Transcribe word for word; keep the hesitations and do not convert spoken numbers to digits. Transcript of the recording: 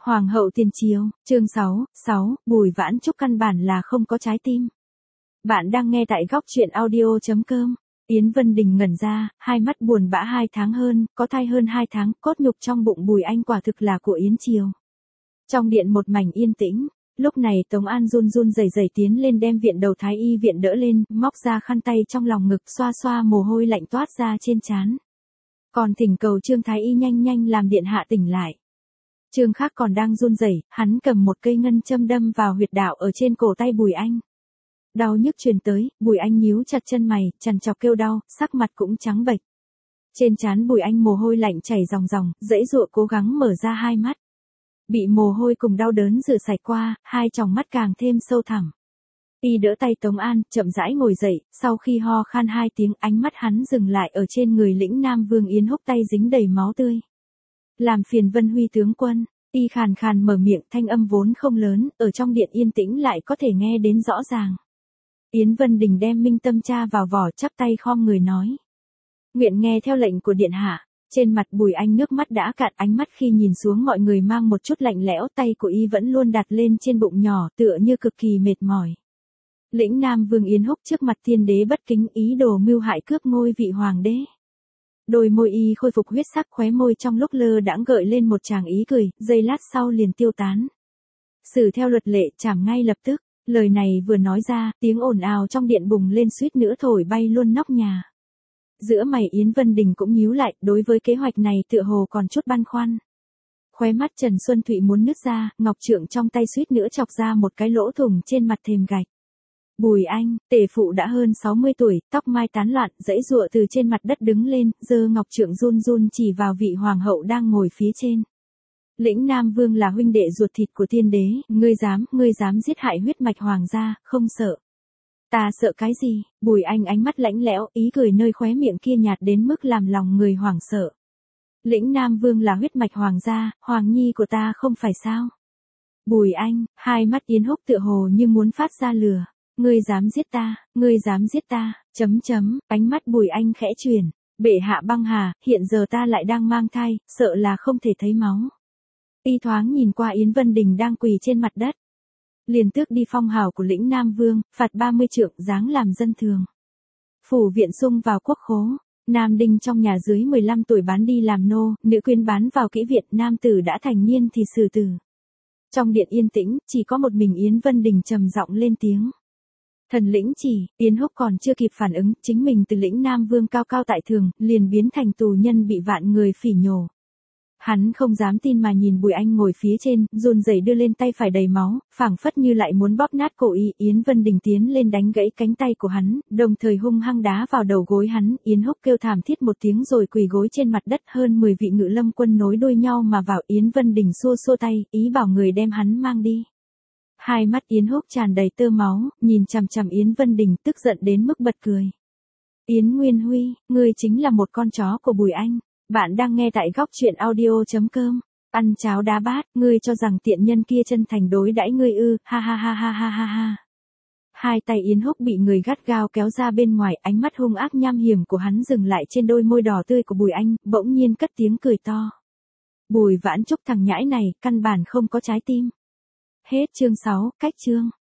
Hoàng hậu tiền triều, chương sáu, sáu, Bùi Vãn Trúc căn bản là không có trái tim. Bạn đang nghe tại góc truyện audio chấm com. Yến Vân Đình ngẩn ra, hai mắt buồn bã hai tháng hơn, có thai hơn hai tháng, cốt nhục trong bụng Bùi Anh quả thực là của Yến Triều. Trong điện một mảnh yên tĩnh, lúc này Tống An run run rẩy rẩy tiến lên đem viện đầu thái y viện đỡ lên, móc ra khăn tay trong lòng ngực xoa xoa mồ hôi lạnh toát ra trên trán. Còn thỉnh cầu Trương thái y nhanh nhanh làm điện hạ tỉnh lại. Trương Khác còn đang run rẩy, hắn cầm một cây ngân châm đâm vào huyệt đạo ở trên cổ tay Bùi Anh. Đau nhức truyền tới, Bùi Anh nhíu chặt chân mày, trằn trọc kêu đau, sắc mặt cũng trắng bệch. Trên trán Bùi Anh mồ hôi lạnh chảy ròng ròng, dãy dụa cố gắng mở ra hai mắt. Bị mồ hôi cùng đau đớn rửa sạch qua, hai tròng mắt càng thêm sâu thẳm. Y đỡ tay Tống An, chậm rãi ngồi dậy, sau khi ho khan hai tiếng, ánh mắt hắn dừng lại ở trên người lĩnh Nam Vương Yến Húc tay dính đầy máu tươi. Làm phiền Vân Huy tướng quân, y khàn khàn mở miệng, thanh âm vốn không lớn, ở trong điện yên tĩnh lại có thể nghe đến rõ ràng. Yến Vân Đình đem minh tâm cha vào vỏ, chắp tay khom người nói. Nguyện nghe theo lệnh của điện hạ. Trên mặt Bùi Anh nước mắt đã cạn, ánh mắt khi nhìn xuống mọi người mang một chút lạnh lẽo, tay của y vẫn luôn đặt lên trên bụng nhỏ, tựa như cực kỳ mệt mỏi. Lĩnh Nam Vương Yến Húc trước mặt tiên đế bất kính, ý đồ mưu hại cướp ngôi vị hoàng đế. Đôi môi y khôi phục huyết sắc, khóe môi trong lúc lơ đãng gợi lên một tràng ý cười, giây lát sau liền tiêu tán. Xử theo luật lệ, trảm ngay lập tức. Lời này vừa nói ra, tiếng ồn ào trong điện bùng lên suýt nữa thổi bay luôn nóc nhà. Giữa mày Yến Vân Đình cũng nhíu lại, đối với kế hoạch này tựa hồ còn chút băn khoăn. Khóe mắt Trần Xuân Thụy muốn nứt ra, ngọc trượng trong tay suýt nữa chọc ra một cái lỗ thủng trên mặt thềm gạch. Bùi Anh, tể phụ đã hơn sáu mươi tuổi, tóc mai tán loạn, dãy giụa từ trên mặt đất đứng lên, giơ ngọc trượng run run chỉ vào vị hoàng hậu đang ngồi phía trên. Lĩnh Nam Vương là huynh đệ ruột thịt của thiên đế, ngươi dám, ngươi dám giết hại huyết mạch hoàng gia, không sợ. Ta sợ cái gì? Bùi Anh ánh mắt lãnh lẽo, ý cười nơi khóe miệng kia nhạt đến mức làm lòng người hoảng sợ. Lĩnh Nam Vương là huyết mạch hoàng gia, hoàng nhi của ta không phải sao? Bùi Anh, hai mắt Yến Húc tựa hồ như muốn phát ra lửa. Ngươi dám giết ta, ngươi dám giết ta, chấm chấm, ánh mắt Bùi Anh khẽ chuyển. Bệ hạ băng hà, hiện giờ ta lại đang mang thai, sợ là không thể thấy máu. Y thoáng nhìn qua Yến Vân Đình đang quỳ trên mặt đất. Liền tước đi phong hào của lĩnh Nam Vương, phạt ba mươi trượng, giáng làm dân thường. Phủ viện sung vào quốc khố, nam đinh trong nhà dưới mười lăm tuổi bán đi làm nô, nữ quyến bán vào kỹ viện, nam tử đã thành niên thì xử tử. Trong điện yên tĩnh, chỉ có một mình Yến Vân Đình trầm giọng lên tiếng. Thần lĩnh chỉ, Yến Húc còn chưa kịp phản ứng, chính mình từ lĩnh Nam Vương cao cao tại thường, liền biến thành tù nhân bị vạn người phỉ nhổ. Hắn không dám tin mà nhìn Bùi Anh ngồi phía trên, run rẩy đưa lên tay phải đầy máu, phảng phất như lại muốn bóp nát cổ y. Yến Vân Đình tiến lên đánh gãy cánh tay của hắn, đồng thời hung hăng đá vào đầu gối hắn. Yến Húc kêu thảm thiết một tiếng rồi quỳ gối trên mặt đất. Hơn mười vị ngự lâm quân nối đuôi nhau mà vào. Yến Vân Đình xua xua tay, ý bảo người đem hắn mang đi. Hai mắt Yến Húc tràn đầy tơ máu, nhìn chằm chằm Yến Vân Đình, tức giận đến mức bật cười. Yến Nguyên Huy, ngươi chính là một con chó của Bùi Anh. Bạn đang nghe tại góc truyện audio chấm com. Ăn cháo đá bát, ngươi cho rằng tiện nhân kia chân thành đối đãi ngươi ư, ha ha ha ha ha ha ha. Hai tay Yến Húc bị người gắt gao kéo ra bên ngoài, ánh mắt hung ác nham hiểm của hắn dừng lại trên đôi môi đỏ tươi của Bùi Anh, bỗng nhiên cất tiếng cười to. Bùi Vãn Trúc thằng nhãi này, căn bản không có trái tim. Hết chương sáu, cách chương.